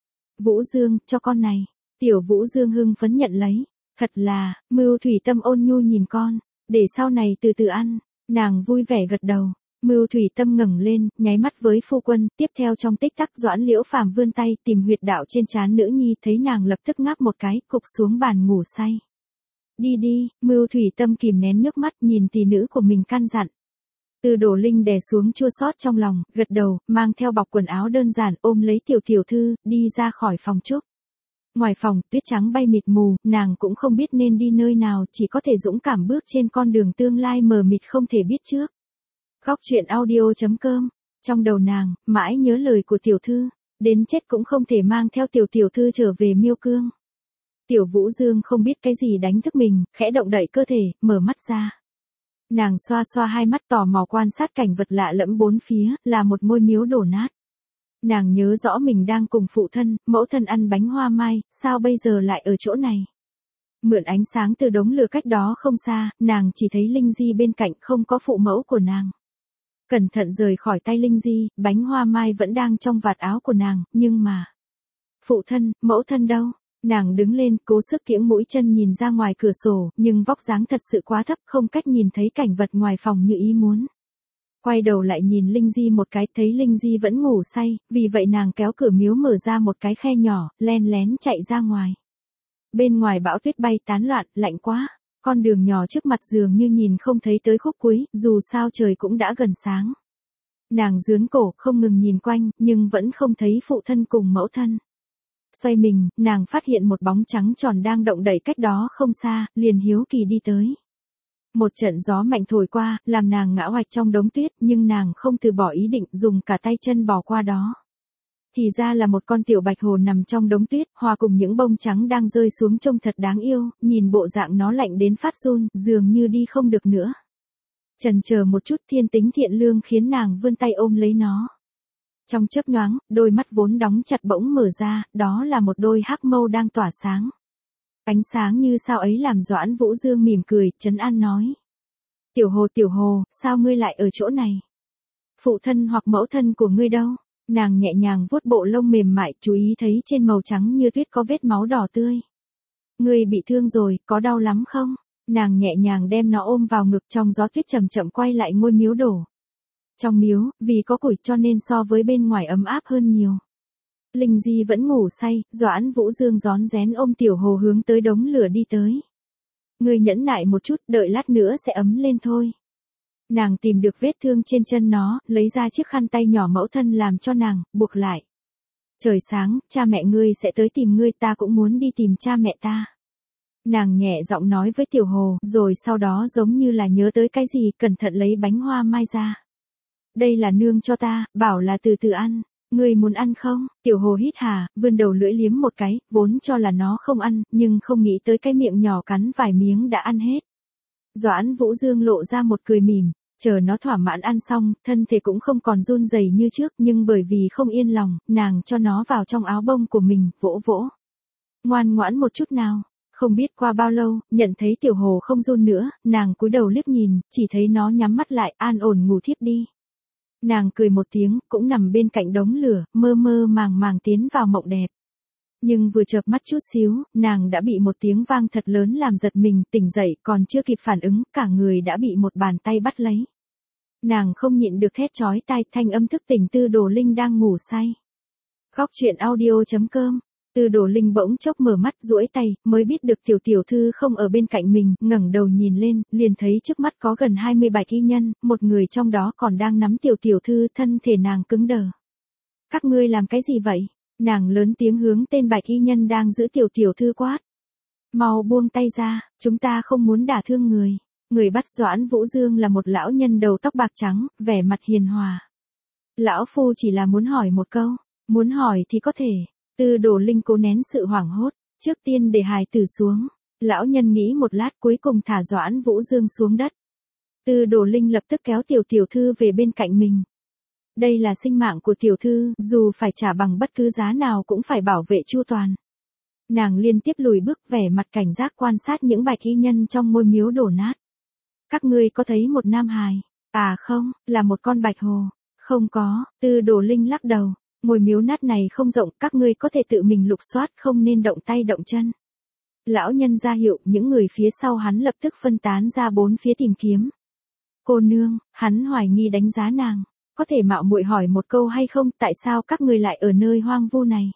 [SPEAKER 1] Vũ Dương, cho con này. Tiểu Vũ Dương hưng phấn nhận lấy. Thật là, Mưu Thủy Tâm ôn nhu nhìn con, để sau này từ từ ăn. Nàng vui vẻ gật đầu. Mưu Thủy Tâm ngẩng lên, nháy mắt với phu quân, tiếp theo trong tích tắc Doãn Liễu Phàm vươn tay tìm huyệt đạo trên trán nữ nhi, thấy nàng lập tức ngáp một cái, cục xuống bàn ngủ say. Đi đi, Mưu Thủy Tâm kìm nén nước mắt nhìn tỷ nữ của mình căn dặn. Tư Đồ Linh đè xuống chua xót trong lòng, gật đầu, mang theo bọc quần áo đơn giản, ôm lấy tiểu tiểu thư, đi ra khỏi phòng trúc. Ngoài phòng, tuyết trắng bay mịt mù, nàng cũng không biết nên đi nơi nào, chỉ có thể dũng cảm bước trên con đường tương lai mờ mịt không thể biết trước. Góc truyện audio chấm com. Trong đầu nàng, mãi nhớ lời của tiểu thư, đến chết cũng không thể mang theo tiểu tiểu thư trở về Miêu Cương. Tiểu Vũ Dương không biết cái gì đánh thức mình, khẽ động đậy cơ thể, mở mắt ra. Nàng xoa xoa hai mắt tò mò quan sát cảnh vật lạ lẫm bốn phía, là một ngôi miếu đổ nát. Nàng nhớ rõ mình đang cùng phụ thân, mẫu thân ăn bánh hoa mai, sao bây giờ lại ở chỗ này? Mượn ánh sáng từ đống lửa cách đó không xa, nàng chỉ thấy Linh Di bên cạnh không có phụ mẫu của nàng. Cẩn thận rời khỏi tay Linh Di, bánh hoa mai vẫn đang trong vạt áo của nàng, nhưng mà... Phụ thân, mẫu thân đâu? Nàng đứng lên, cố sức kiễng mũi chân nhìn ra ngoài cửa sổ, nhưng vóc dáng thật sự quá thấp, không cách nhìn thấy cảnh vật ngoài phòng như ý muốn. Quay đầu lại nhìn Linh Di một cái, thấy Linh Di vẫn ngủ say, vì vậy nàng kéo cửa miếu mở ra một cái khe nhỏ, len lén chạy ra ngoài. Bên ngoài bão tuyết bay tán loạn, lạnh quá. Con đường nhỏ trước mặt dường như nhìn không thấy tới khúc cuối, dù sao trời cũng đã gần sáng. Nàng dướn cổ, không ngừng nhìn quanh, nhưng vẫn không thấy phụ thân cùng mẫu thân. Xoay mình, nàng phát hiện một bóng trắng tròn đang động đậy cách đó không xa, liền hiếu kỳ đi tới. Một trận gió mạnh thổi qua, làm nàng ngã hoạch trong đống tuyết, nhưng nàng không từ bỏ ý định dùng cả tay chân bò qua đó. Thì ra là một con tiểu bạch hồ nằm trong đống tuyết, hòa cùng những bông trắng đang rơi xuống trông thật đáng yêu, nhìn bộ dạng nó lạnh đến phát run, dường như đi không được nữa. Chần chờ một chút, thiên tính thiện lương khiến nàng vươn tay ôm lấy nó. Trong chớp nhoáng, đôi mắt vốn đóng chặt bỗng mở ra, đó là một đôi hắc mâu đang tỏa sáng. Ánh sáng như sao ấy làm Doãn Vũ Dương mỉm cười, trấn an nói. Tiểu hồ tiểu hồ, sao ngươi lại ở chỗ này? Phụ thân hoặc mẫu thân của ngươi đâu? Nàng nhẹ nhàng vuốt bộ lông mềm mại, chú ý thấy trên màu trắng như tuyết có vết máu đỏ tươi. Ngươi bị thương rồi, có đau lắm không? Nàng nhẹ nhàng đem nó ôm vào ngực, trong gió tuyết chậm chậm quay lại ngôi miếu đổ. Trong miếu, vì có củi cho nên so với bên ngoài ấm áp hơn nhiều. Linh Di vẫn ngủ say, Doãn Vũ Dương rón rén ôm tiểu hồ hướng tới đống lửa đi tới. Ngươi nhẫn nại một chút, đợi lát nữa sẽ ấm lên thôi. Nàng tìm được vết thương trên chân nó, lấy ra chiếc khăn tay nhỏ mẫu thân làm cho nàng, buộc lại. Trời sáng, cha mẹ ngươi sẽ tới tìm ngươi, ta cũng muốn đi tìm cha mẹ ta. Nàng nhẹ giọng nói với tiểu hồ, rồi sau đó giống như là nhớ tới cái gì, cẩn thận lấy bánh hoa mai ra. Đây là nương cho ta, bảo là từ từ ăn. Ngươi muốn ăn không? Tiểu hồ hít hà, vươn đầu lưỡi liếm một cái, vốn cho là nó không ăn, nhưng không nghĩ tới cái miệng nhỏ cắn vài miếng đã ăn hết. Doãn Vũ Dương lộ ra một cười mỉm, chờ nó thỏa mãn ăn xong, thân thể cũng không còn run rẩy như trước, nhưng bởi vì không yên lòng, nàng cho nó vào trong áo bông của mình, vỗ vỗ. Ngoan ngoãn một chút nào. Không biết qua bao lâu, nhận thấy tiểu hồ không run nữa, nàng cúi đầu liếc nhìn, chỉ thấy nó nhắm mắt lại, an ổn ngủ thiếp đi. Nàng cười một tiếng, cũng nằm bên cạnh đống lửa, mơ mơ màng màng tiến vào mộng đẹp. Nhưng vừa chợp mắt chút xíu, nàng đã bị một tiếng vang thật lớn làm giật mình, tỉnh dậy, còn chưa kịp phản ứng, cả người đã bị một bàn tay bắt lấy. Nàng không nhịn được thét chói tai, thanh âm thức tỉnh Tư Đồ Linh đang ngủ say. Góc truyện audio chấm com. Tư Đồ Linh bỗng chốc mở mắt, duỗi tay, mới biết được tiểu tiểu thư không ở bên cạnh mình, ngẩng đầu nhìn lên, liền thấy trước mắt có gần hai mươi bạch y nhân, một người trong đó còn đang nắm tiểu tiểu thư, thân thể nàng cứng đờ. Các ngươi làm cái gì vậy? Nàng lớn tiếng hướng tên bạch y nhân đang giữ tiểu tiểu thư quát. Mau buông tay ra, chúng ta không muốn đả thương người. Người bắt Doãn Vũ Dương là một lão nhân đầu tóc bạc trắng, vẻ mặt hiền hòa. Lão phu chỉ là muốn hỏi một câu, muốn hỏi thì có thể. Tư Đồ Linh cố nén sự hoảng hốt, trước tiên để hài tử xuống. Lão nhân nghĩ một lát, cuối cùng thả Doãn Vũ Dương xuống đất. Tư Đồ Linh lập tức kéo tiểu tiểu thư về bên cạnh mình. Đây là sinh mạng của tiểu thư, dù phải trả bằng bất cứ giá nào cũng phải bảo vệ chu toàn. Nàng liên tiếp lùi bước, vẻ mặt cảnh giác quan sát những bạch y nhân trong ngôi miếu đổ nát. Các ngươi có thấy một nam hài? À không, là một con bạch hồ. Không có, Tư Đồ Linh lắc đầu. Ngôi miếu nát này không rộng, các ngươi có thể tự mình lục soát, không nên động tay động chân. Lão nhân ra hiệu, những người phía sau hắn lập tức phân tán ra bốn phía tìm kiếm. Cô nương, hắn hoài nghi đánh giá nàng, có thể mạo muội hỏi một câu hay không, tại sao các ngươi lại ở nơi hoang vu này?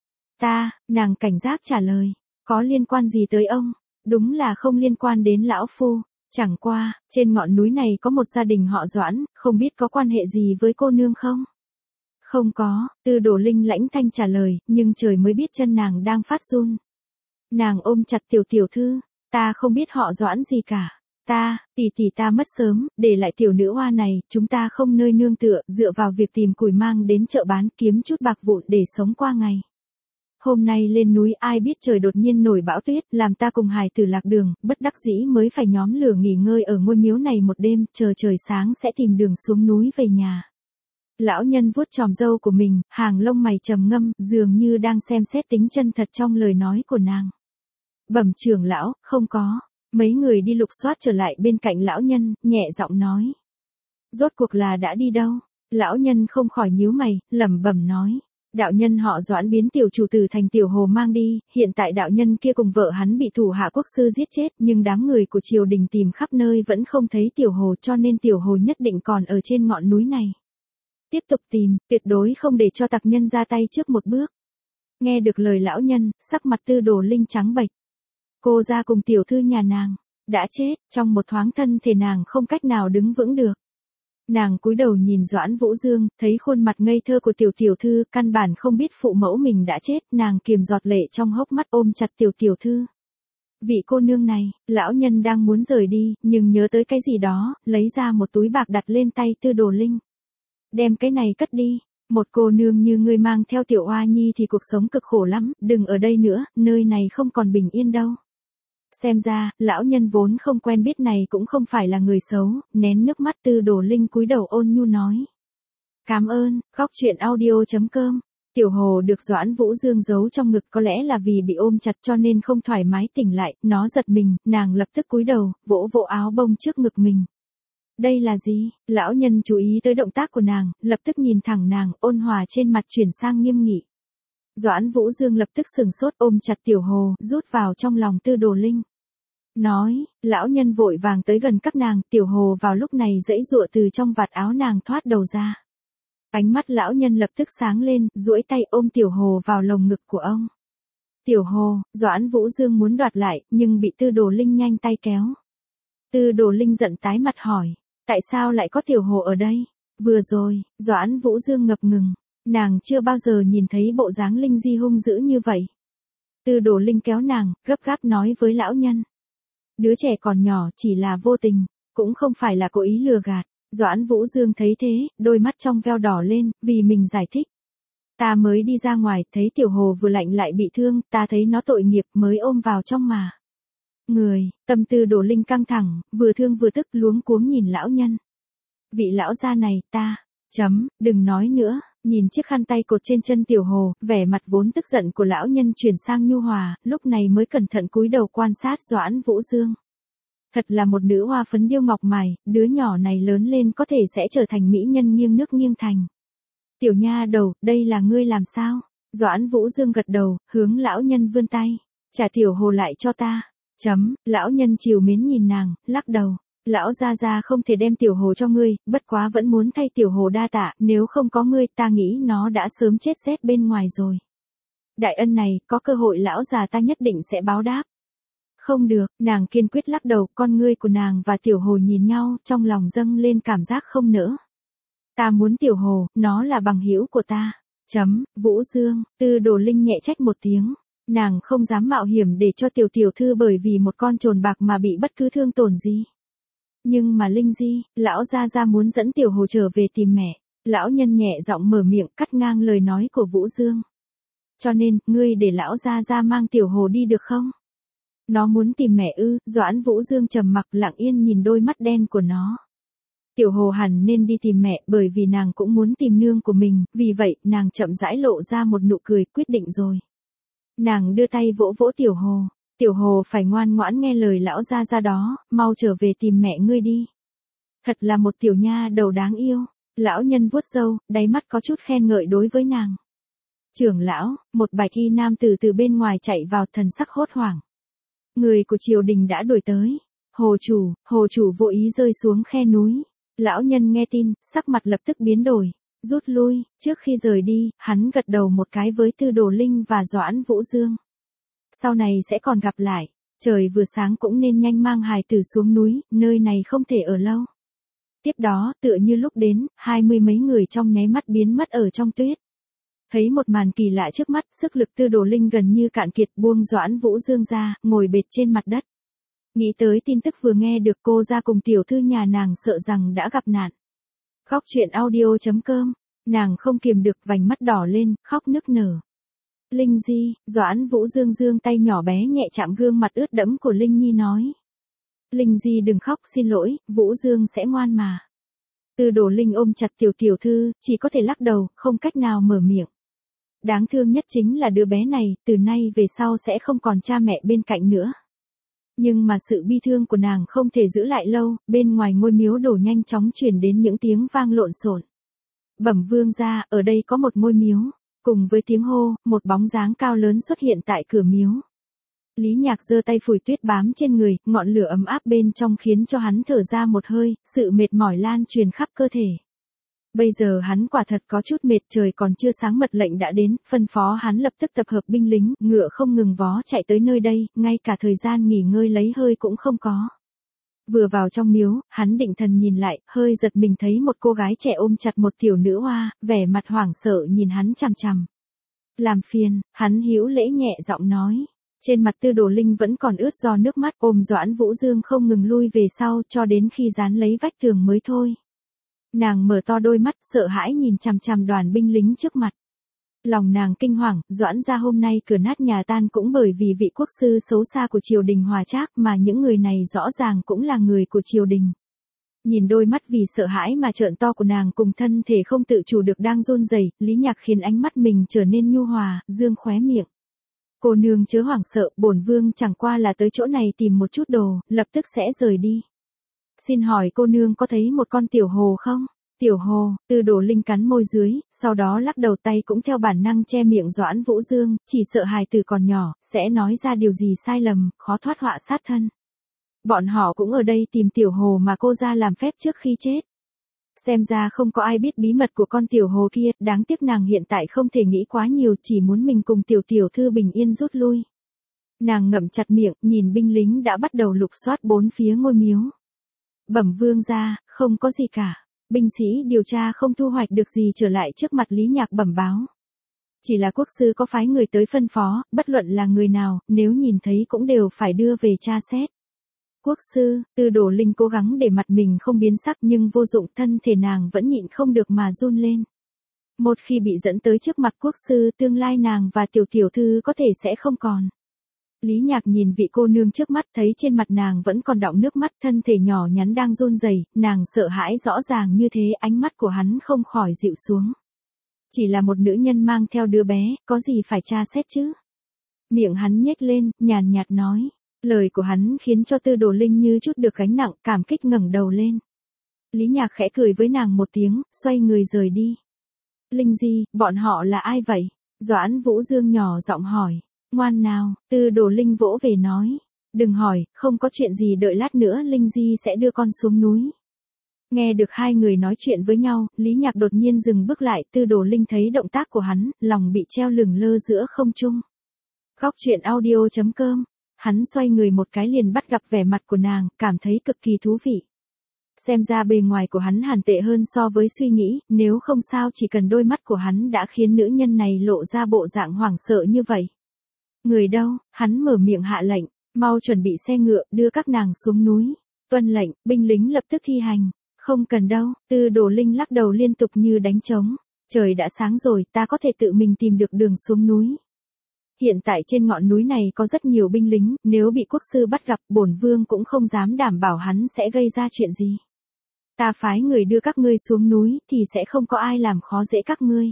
[SPEAKER 1] Ta, nàng cảnh giác trả lời, có liên quan gì tới ông? Đúng là không liên quan đến lão phu, Chẳng qua, trên ngọn núi này có một gia đình họ Doãn, không biết có quan hệ gì với cô nương không? Không có, Tư Đồ Linh lãnh thanh trả lời, nhưng trời mới biết chân nàng đang phát run. Nàng ôm chặt tiểu tiểu thư, ta không biết họ Doãn gì cả. Ta, tỷ tỷ ta mất sớm, để lại tiểu nữ hoa này, chúng ta không nơi nương tựa, dựa vào việc tìm củi mang đến chợ bán kiếm chút bạc vụn để sống qua ngày. Hôm nay lên núi ai biết trời đột nhiên nổi bão tuyết, làm ta cùng hài tử lạc đường, bất đắc dĩ mới phải nhóm lửa nghỉ ngơi ở ngôi miếu này một đêm, chờ trời sáng sẽ tìm đường xuống núi về nhà. Lão nhân vuốt chòm râu của mình, hàng lông mày trầm ngâm, dường như đang xem xét tính chân thật trong lời nói của nàng. Bẩm trưởng lão, không có. Mấy người đi lục soát trở lại bên cạnh lão nhân, nhẹ giọng nói. Rốt cuộc là đã đi đâu? Lão nhân không khỏi nhíu mày, lẩm bẩm nói. Đạo nhân họ Doãn biến tiểu chủ tử thành tiểu hồ mang đi, hiện tại đạo nhân kia cùng vợ hắn bị thủ hạ quốc sư giết chết, nhưng đám người của triều đình tìm khắp nơi vẫn không thấy tiểu hồ, cho nên tiểu hồ nhất định còn ở trên ngọn núi này. Tiếp tục tìm, tuyệt đối không để cho tặc nhân ra tay trước một bước. Nghe được lời lão nhân, sắc mặt Tư Đồ Linh trắng bệch. Cô ra cùng tiểu thư nhà nàng, đã chết, trong một thoáng thân thể nàng không cách nào đứng vững được. Nàng cúi đầu nhìn Doãn Vũ Dương, thấy khuôn mặt ngây thơ của tiểu tiểu thư, căn bản không biết phụ mẫu mình đã chết, nàng kiềm giọt lệ trong hốc mắt ôm chặt tiểu tiểu thư. Vị cô nương này, lão nhân đang muốn rời đi, nhưng nhớ tới cái gì đó, lấy ra một túi bạc đặt lên tay Tư Đồ Linh. Đem cái này cất đi, một cô nương như ngươi mang theo tiểu oa nhi thì cuộc sống cực khổ lắm, đừng ở đây nữa, nơi này không còn bình yên đâu. Xem ra, lão nhân vốn không quen biết này cũng không phải là người xấu, nén nước mắt Tư Đồ Linh cúi đầu ôn nhu nói. Cảm ơn, góc truyện audio chấm com. Tiểu hồ được Doãn Vũ Dương giấu trong ngực, có lẽ là vì bị ôm chặt cho nên không thoải mái tỉnh lại, nó giật mình, nàng lập tức cúi đầu, vỗ vỗ áo bông trước ngực mình. Đây là gì? Lão nhân chú ý tới động tác của nàng, lập tức nhìn thẳng nàng, ôn hòa trên mặt chuyển sang nghiêm nghị. Doãn Vũ Dương lập tức sừng sốt ôm chặt tiểu hồ, rút vào trong lòng Tư Đồ Linh. Nói, lão nhân vội vàng tới gần các nàng, tiểu hồ vào lúc này giãy giụa từ trong vạt áo nàng thoát đầu ra. Ánh mắt lão nhân lập tức sáng lên, duỗi tay ôm tiểu hồ vào lồng ngực của ông. Tiểu hồ, Doãn Vũ Dương muốn đoạt lại, nhưng bị Tư Đồ Linh nhanh tay kéo. Tư Đồ Linh giận tái mặt hỏi, tại sao lại có tiểu hồ ở đây? Vừa rồi, Doãn Vũ Dương ngập ngừng. Nàng chưa bao giờ nhìn thấy bộ dáng Linh Di hung dữ như vậy. Tư Đồ Linh kéo nàng, gấp gáp nói với lão nhân. Đứa trẻ còn nhỏ chỉ là vô tình, cũng không phải là cố ý lừa gạt. Doãn Vũ Dương thấy thế, đôi mắt trong veo đỏ lên, vì mình giải thích. Ta mới đi ra ngoài, thấy tiểu hồ vừa lạnh lại bị thương, ta thấy nó tội nghiệp mới ôm vào trong mà. Người, tâm Tư Đồ Linh căng thẳng, vừa thương vừa tức luống cuống nhìn lão nhân. Vị lão gia này, ta, chấm, đừng nói nữa. Nhìn chiếc khăn tay cột trên chân tiểu hồ, vẻ mặt vốn tức giận của lão nhân chuyển sang nhu hòa, lúc này mới cẩn thận cúi đầu quan sát Doãn Vũ Dương. Thật là một nữ hoa phấn điêu ngọc mài, đứa nhỏ này lớn lên có thể sẽ trở thành mỹ nhân nghiêng nước nghiêng thành. Tiểu nha đầu, đây là ngươi làm sao? Doãn Vũ Dương gật đầu, hướng lão nhân vươn tay. Trả tiểu hồ lại cho ta. Chấm, lão nhân trìu mến nhìn nàng, lắc đầu. Lão gia gia không thể đem tiểu hồ cho ngươi, bất quá vẫn muốn thay tiểu hồ đa tạ, nếu không có ngươi ta nghĩ nó đã sớm chết rét bên ngoài rồi. Đại ân này, có cơ hội lão già ta nhất định sẽ báo đáp. Không được, nàng kiên quyết lắc đầu, con ngươi của nàng và tiểu hồ nhìn nhau, trong lòng dâng lên cảm giác không nỡ. Ta muốn tiểu hồ, nó là bằng hữu của ta. Chấm, Vũ Dương, Tư Đồ Linh nhẹ trách một tiếng. Nàng không dám mạo hiểm để cho tiểu tiểu thư bởi vì một con trồn bạc mà bị bất cứ thương tổn gì. Nhưng mà Linh Di, lão gia gia muốn dẫn tiểu hồ trở về tìm mẹ. Lão nhân nhẹ giọng mở miệng cắt ngang lời nói của Vũ Dương. Cho nên, ngươi để lão gia gia mang tiểu hồ đi được không? Nó muốn tìm mẹ ư? Doãn Vũ Dương trầm mặc lặng yên nhìn đôi mắt đen của nó. Tiểu hồ hẳn nên đi tìm mẹ bởi vì nàng cũng muốn tìm nương của mình, vì vậy nàng chậm rãi lộ ra một nụ cười quyết định rồi. Nàng đưa tay vỗ vỗ tiểu hồ. Tiểu hồ phải ngoan ngoãn nghe lời lão gia gia đó, mau trở về tìm mẹ ngươi đi. Thật là một tiểu nha đầu đáng yêu. Lão nhân vuốt râu, đáy mắt có chút khen ngợi đối với nàng. Trưởng lão, một bạch y nam tử từ bên ngoài chạy vào, thần sắc hốt hoảng. Người của triều đình đã đuổi tới. Hồ chủ, hồ chủ vô ý rơi xuống khe núi. Lão nhân nghe tin, sắc mặt lập tức biến đổi. Rút lui, trước khi rời đi, hắn gật đầu một cái với Tư Đồ Linh và Doãn Vũ Dương. Sau này sẽ còn gặp lại. Trời vừa sáng cũng nên nhanh mang hài tử xuống núi, nơi này không thể ở lâu. Tiếp đó, tựa như lúc đến, hai mươi mấy người trong nháy mắt biến mất ở trong tuyết. Thấy một màn kỳ lạ trước mắt, sức lực Tư Đồ Linh gần như cạn kiệt, buông Doãn Vũ Dương ra, ngồi bệt trên mặt đất. Nghĩ tới tin tức vừa nghe được, cô ra cùng tiểu thư nhà nàng sợ rằng đã gặp nạn. Khóc chuyện audio chấm com, nàng không kiềm được, vành mắt đỏ lên, khóc nức nở. Linh Di, Doãn Vũ Dương dương tay nhỏ bé nhẹ chạm gương mặt ướt đẫm của Linh Nhi nói. Linh Di đừng khóc, xin lỗi, Vũ Dương sẽ ngoan mà. Tư Đồ Linh ôm chặt tiểu tiểu thư, chỉ có thể lắc đầu, không cách nào mở miệng. Đáng thương nhất chính là đứa bé này, từ nay về sau sẽ không còn cha mẹ bên cạnh nữa. Nhưng mà sự bi thương của nàng không thể giữ lại lâu, bên ngoài ngôi miếu đổ nhanh chóng truyền đến những tiếng vang lộn xộn. Bẩm vương gia, ở đây có một ngôi miếu. Cùng với tiếng hô, một bóng dáng cao lớn xuất hiện tại cửa miếu. Lý Nhạc giơ tay phủi tuyết bám trên người, ngọn lửa ấm áp bên trong khiến cho hắn thở ra một hơi, sự mệt mỏi lan truyền khắp cơ thể. Bây giờ hắn quả thật có chút mệt, trời còn chưa sáng mật lệnh đã đến, phân phó hắn lập tức tập hợp binh lính, ngựa không ngừng vó chạy tới nơi đây, ngay cả thời gian nghỉ ngơi lấy hơi cũng không có. Vừa vào trong miếu, hắn định thần nhìn lại, hơi giật mình thấy một cô gái trẻ ôm chặt một tiểu nữ hoa, vẻ mặt hoảng sợ nhìn hắn chằm chằm. Làm phiền, hắn hữu lễ nhẹ giọng nói. Trên mặt Tư Đồ Linh vẫn còn ướt do nước mắt, ôm Doãn Vũ Dương không ngừng lui về sau cho đến khi dán lấy vách tường mới thôi. Nàng mở to đôi mắt sợ hãi nhìn chằm chằm đoàn binh lính trước mặt. Lòng nàng kinh hoàng, Doãn gia hôm nay cửa nát nhà tan cũng bởi vì vị quốc sư xấu xa của triều đình Hòa Trác, mà những người này rõ ràng cũng là người của triều đình. Nhìn đôi mắt vì sợ hãi mà trợn to của nàng cùng thân thể không tự chủ được đang run rẩy, Lý Nhạc khiến ánh mắt mình trở nên nhu hòa, dương khóe miệng. Cô nương chớ hoảng sợ, bổn vương chẳng qua là tới chỗ này tìm một chút đồ, lập tức sẽ rời đi. Xin hỏi cô nương có thấy một con tiểu hồ không? Tiểu hồ, Tư Đồ Linh cắn môi dưới, sau đó lắc đầu, tay cũng theo bản năng che miệng Doãn Vũ Dương, chỉ sợ hài tử còn nhỏ, sẽ nói ra điều gì sai lầm, khó thoát họa sát thân. Bọn họ cũng ở đây tìm tiểu hồ mà cô ra làm phép trước khi chết. Xem ra không có ai biết bí mật của con tiểu hồ kia, đáng tiếc nàng hiện tại không thể nghĩ quá nhiều, chỉ muốn mình cùng tiểu tiểu thư bình yên rút lui. Nàng ngậm chặt miệng, nhìn binh lính đã bắt đầu lục soát bốn phía ngôi miếu. Bẩm vương gia, không có gì cả. Binh sĩ điều tra không thu hoạch được gì trở lại trước mặt Lý Nhạc bẩm báo. Chỉ là quốc sư có phái người tới phân phó, bất luận là người nào, nếu nhìn thấy cũng đều phải đưa về tra xét. Quốc sư, Tư Đồ Linh cố gắng để mặt mình không biến sắc nhưng vô dụng, thân thể nàng vẫn nhịn không được mà run lên. Một khi bị dẫn tới trước mặt quốc sư, tương lai nàng và tiểu tiểu thư có thể sẽ không còn. Lý Nhạc nhìn vị cô nương trước mắt, thấy trên mặt nàng vẫn còn đọng nước mắt, thân thể nhỏ nhắn đang run rẩy, nàng sợ hãi rõ ràng như thế, ánh mắt của hắn không khỏi dịu xuống. Chỉ là một nữ nhân mang theo đứa bé, có gì phải tra xét chứ? Miệng hắn nhếch lên, nhàn nhạt nói. Lời của hắn khiến cho Tư Đồ Linh như chút được gánh nặng, cảm kích ngẩng đầu lên. Lý Nhạc khẽ cười với nàng một tiếng, xoay người rời đi. Linh Di, bọn họ là ai vậy? Doãn Vũ Dương nhỏ giọng hỏi. Ngoan nào, Tư Đồ Linh vỗ về nói. Đừng hỏi, không có chuyện gì, đợi lát nữa Linh Di sẽ đưa con xuống núi. Nghe được hai người nói chuyện với nhau, Lý Nhạc đột nhiên dừng bước lại, Tư Đồ Linh thấy động tác của hắn, lòng bị treo lửng lơ giữa không trung. Khóc chuyện audio chấm com. Hắn xoay người một cái liền bắt gặp vẻ mặt của nàng, cảm thấy cực kỳ thú vị. Xem ra bề ngoài của hắn hẳn tệ hơn so với suy nghĩ, nếu không sao chỉ cần đôi mắt của hắn đã khiến nữ nhân này lộ ra bộ dạng hoảng sợ như vậy. Người đâu? Hắn mở miệng hạ lệnh, mau chuẩn bị xe ngựa, đưa các nàng xuống núi. Tuân lệnh, binh lính lập tức thi hành. Không cần đâu, Tư Đồ Linh lắc đầu liên tục như đánh trống. Trời đã sáng rồi, ta có thể tự mình tìm được đường xuống núi. Hiện tại trên ngọn núi này có rất nhiều binh lính, nếu bị quốc sư bắt gặp, bổn vương cũng không dám đảm bảo hắn sẽ gây ra chuyện gì. Ta phái người đưa các ngươi xuống núi, thì sẽ không có ai làm khó dễ các ngươi.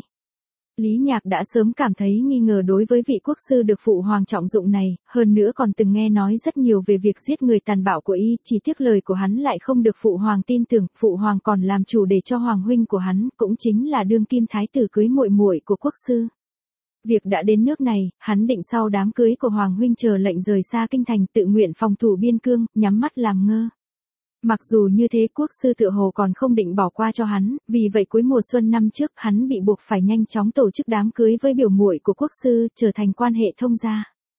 [SPEAKER 1] Lý Nhạc đã sớm cảm thấy nghi ngờ đối với vị quốc sư được phụ hoàng trọng dụng này, hơn nữa còn từng nghe nói rất nhiều về việc giết người tàn bạo của y, chỉ tiếc lời của hắn lại không được phụ hoàng tin tưởng, phụ hoàng còn làm chủ để cho hoàng huynh của hắn, cũng chính là đương kim thái tử cưới muội muội của quốc sư. Việc đã đến nước này, hắn định sau đám cưới của hoàng huynh chờ lệnh rời xa kinh thành, tự nguyện phòng thủ biên cương, nhắm mắt làm ngơ. Mặc dù như thế, quốc sư tựa hồ còn không định bỏ qua cho hắn, vì vậy cuối mùa xuân năm trước, hắn bị buộc phải nhanh chóng tổ chức đám cưới với biểu muội của quốc sư, trở thành quan hệ thông gia.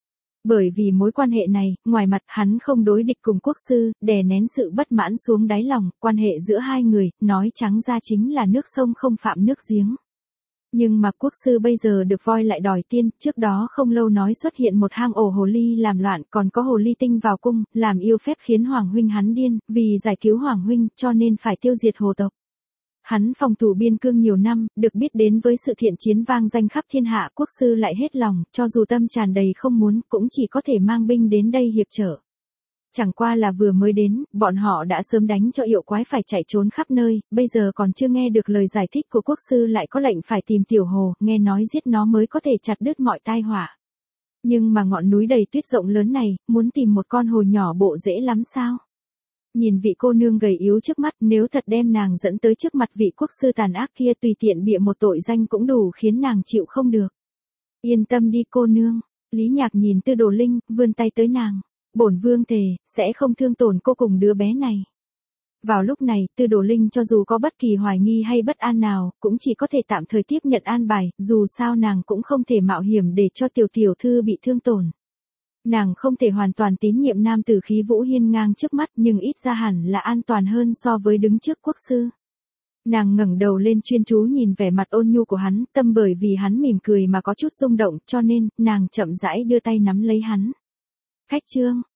[SPEAKER 1] Bởi vì mối quan hệ này, ngoài mặt hắn không đối địch cùng quốc sư, đè nén sự bất mãn xuống đáy lòng, quan hệ giữa hai người, nói trắng ra chính là nước sông không phạm nước giếng. Nhưng mà quốc sư bây giờ được voi lại đòi tiên, trước đó không lâu nói xuất hiện một hang ổ hồ ly làm loạn, còn có hồ ly tinh vào cung, làm yêu phép khiến Hoàng huynh hắn điên, vì giải cứu Hoàng huynh, cho nên phải tiêu diệt hồ tộc. Hắn phòng thủ biên cương nhiều năm, được biết đến với sự thiện chiến vang danh khắp thiên hạ, quốc sư lại hết lòng, cho dù tâm tràn đầy không muốn, cũng chỉ có thể mang binh đến đây hiệp trợ. Chẳng qua là vừa mới đến, bọn họ đã sớm đánh cho yêu quái phải chạy trốn khắp nơi, bây giờ còn chưa nghe được lời giải thích của quốc sư lại có lệnh phải tìm tiểu hồ, nghe nói giết nó mới có thể chặt đứt mọi tai họa. Nhưng mà ngọn núi đầy tuyết rộng lớn này, muốn tìm một con hồ nhỏ bộ dễ lắm sao? Nhìn vị cô nương gầy yếu trước mắt, nếu thật đem nàng dẫn tới trước mặt vị quốc sư tàn ác kia tùy tiện bịa một tội danh cũng đủ khiến nàng chịu không được. Yên tâm đi cô nương, Lý Nhạc nhìn Tư Đồ Linh, vươn tay tới nàng. Bổn vương thề, sẽ không thương tổn cô cùng đứa bé này. Vào lúc này, Tư Đồ Linh cho dù có bất kỳ hoài nghi hay bất an nào, cũng chỉ có thể tạm thời tiếp nhận an bài, dù sao nàng cũng không thể mạo hiểm để cho tiểu tiểu thư bị thương tổn. Nàng không thể hoàn toàn tín nhiệm nam tử khí vũ hiên ngang trước mắt, nhưng ít ra hẳn là an toàn hơn so với đứng trước quốc sư. Nàng ngẩng đầu lên chuyên chú nhìn vẻ mặt ôn nhu của hắn, tâm bởi vì hắn mỉm cười mà có chút rung động, cho nên, nàng chậm rãi đưa tay nắm lấy hắn. Khách trương,